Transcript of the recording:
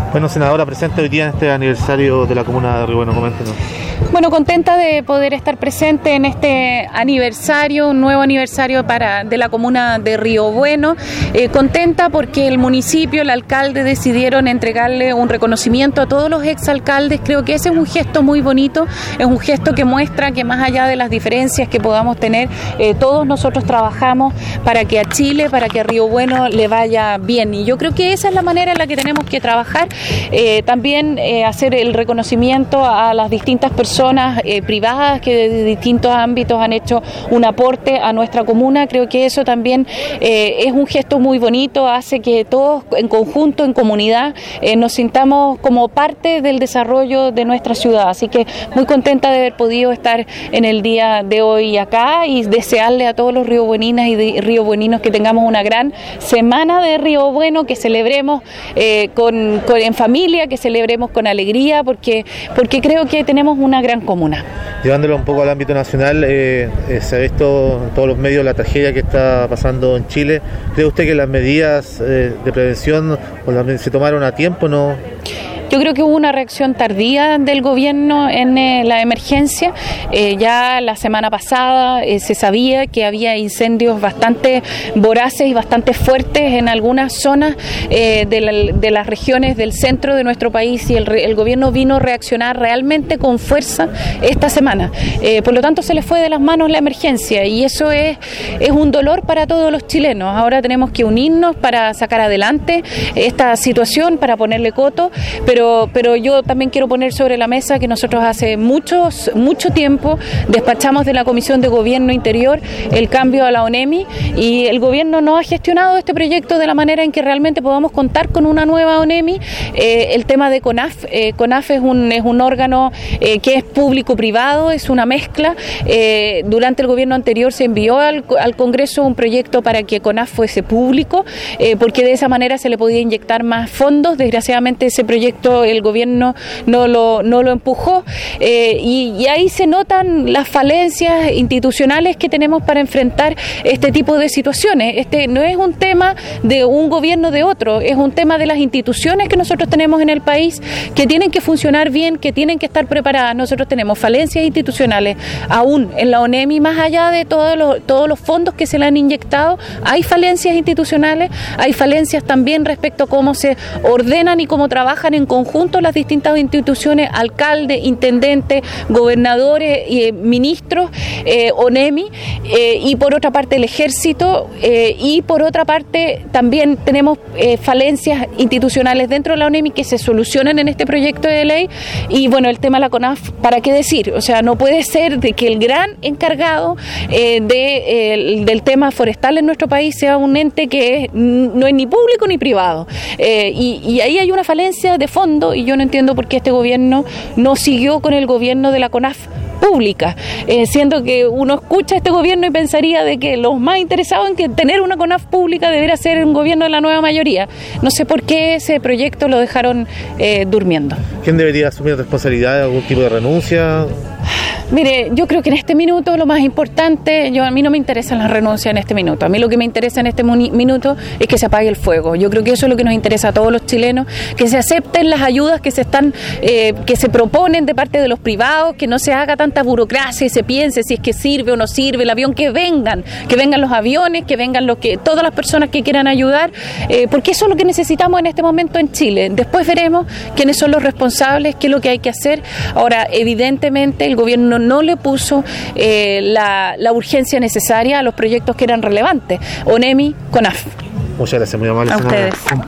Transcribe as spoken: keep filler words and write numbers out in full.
Bueno, senadora, presente hoy día en este aniversario de la comuna de Río Bueno, coméntenos. Bueno, contenta de poder estar presente en este aniversario, un nuevo aniversario para de la comuna de Río Bueno. Eh, contenta porque el municipio, el alcalde decidieron entregarle un reconocimiento a todos los exalcaldes. Creo que ese es un gesto muy bonito, es un gesto que muestra que más allá de las diferencias que podamos tener, eh, todos nosotros trabajamos para que a Chile, para que a Río Bueno le vaya bien. Y yo creo que esa es la manera en la que tenemos que trabajar. Eh, también eh, hacer el reconocimiento a las distintas personas personas eh, privadas que de distintos ámbitos han hecho un aporte a nuestra comuna. Creo que eso también eh, es un gesto muy bonito, hace que todos en conjunto, en comunidad, eh, nos sintamos como parte del desarrollo de nuestra ciudad. Así que muy contenta de haber podido estar en el día de hoy acá y desearle a todos los riobueninas y de riobueninos que tengamos una gran semana de Río Bueno, que celebremos eh, con, con, en familia, que celebremos con alegría, porque, porque creo que tenemos una gran comuna. Llevándolo un poco al ámbito nacional, eh, eh, se ha visto en todos los medios la tragedia que está pasando en Chile. ¿Cree usted que las medidas eh, de prevención o las, se tomaron a tiempo? ¿No? Yo creo que hubo una reacción tardía del gobierno en eh, la emergencia. Eh, ya la semana pasada eh, se sabía que había incendios bastante voraces y bastante fuertes en algunas zonas eh, de, la, de las regiones del centro de nuestro país, y el, el gobierno vino a reaccionar realmente con fuerza esta semana. Eh, por lo tanto, se le fue de las manos la emergencia, y eso es, es un dolor para todos los chilenos. Ahora tenemos que unirnos para sacar adelante esta situación, para ponerle coto, pero Pero, pero yo también quiero poner sobre la mesa que nosotros hace muchos, mucho tiempo despachamos de la Comisión de Gobierno Interior el cambio a la ONEMI, y el gobierno no ha gestionado este proyecto de la manera en que realmente podamos contar con una nueva ONEMI. Eh, el tema de CONAF, eh, CONAF es un, es un órgano eh, que es público-privado, es una mezcla. Eh, durante el gobierno anterior se envió al, al Congreso un proyecto para que CONAF fuese público, eh, porque de esa manera se le podía inyectar más fondos. Desgraciadamente ese proyecto el gobierno no lo, no lo empujó, eh, y, y ahí se notan las falencias institucionales que tenemos para enfrentar este tipo de situaciones. Este no es un tema de un gobierno de otro, es un tema de las instituciones que nosotros tenemos en el país, que tienen que funcionar bien, que tienen que estar preparadas. Nosotros tenemos falencias institucionales aún en la ONEMI, más allá de todos los, todos los fondos que se le han inyectado. Hay falencias institucionales, hay falencias también respecto a cómo se ordenan y cómo trabajan en conjunto junto las distintas instituciones, alcaldes, intendentes, gobernadores, eh, ministros, eh, ONEMI, eh, y por otra parte el ejército, eh, y por otra parte también tenemos eh, falencias institucionales dentro de la ONEMI que se solucionan en este proyecto de ley. Y bueno, el tema de la CONAF, ¿para qué decir? O sea, no puede ser de que el gran encargado eh, de, eh, del tema forestal en nuestro país sea un ente que es, no es ni público ni privado, eh, y, y ahí hay una falencia de fondo. Y yo no entiendo por qué este gobierno no siguió con el gobierno de la CONAF pública, eh, siendo que uno escucha a este gobierno y pensaría de que los más interesados en que tener una CONAF pública debería ser un gobierno de la nueva mayoría. No sé por qué ese proyecto lo dejaron eh, durmiendo. ¿Quién debería asumir responsabilidad, algún tipo de renuncia? Mire, yo creo que en este minuto lo más importante, yo a mí no me interesa la renuncia en este minuto, a mí lo que me interesa en este minuto es que se apague el fuego. Yo creo que eso es lo que nos interesa a todos los chilenos, que se acepten las ayudas que se están, eh, que se proponen de parte de los privados, que no se haga tanta burocracia y se piense si es que sirve o no sirve el avión, que vengan, que vengan los aviones, que vengan los que, todas las personas que quieran ayudar, eh, porque eso es lo que necesitamos en este momento en Chile. Después veremos quiénes son los responsables, qué es lo que hay que hacer. Ahora, evidentemente el gobierno no le puso eh, la, la urgencia necesaria a los proyectos que eran relevantes. ONEMI, CONAF. Muchas gracias, muy amable. A ustedes.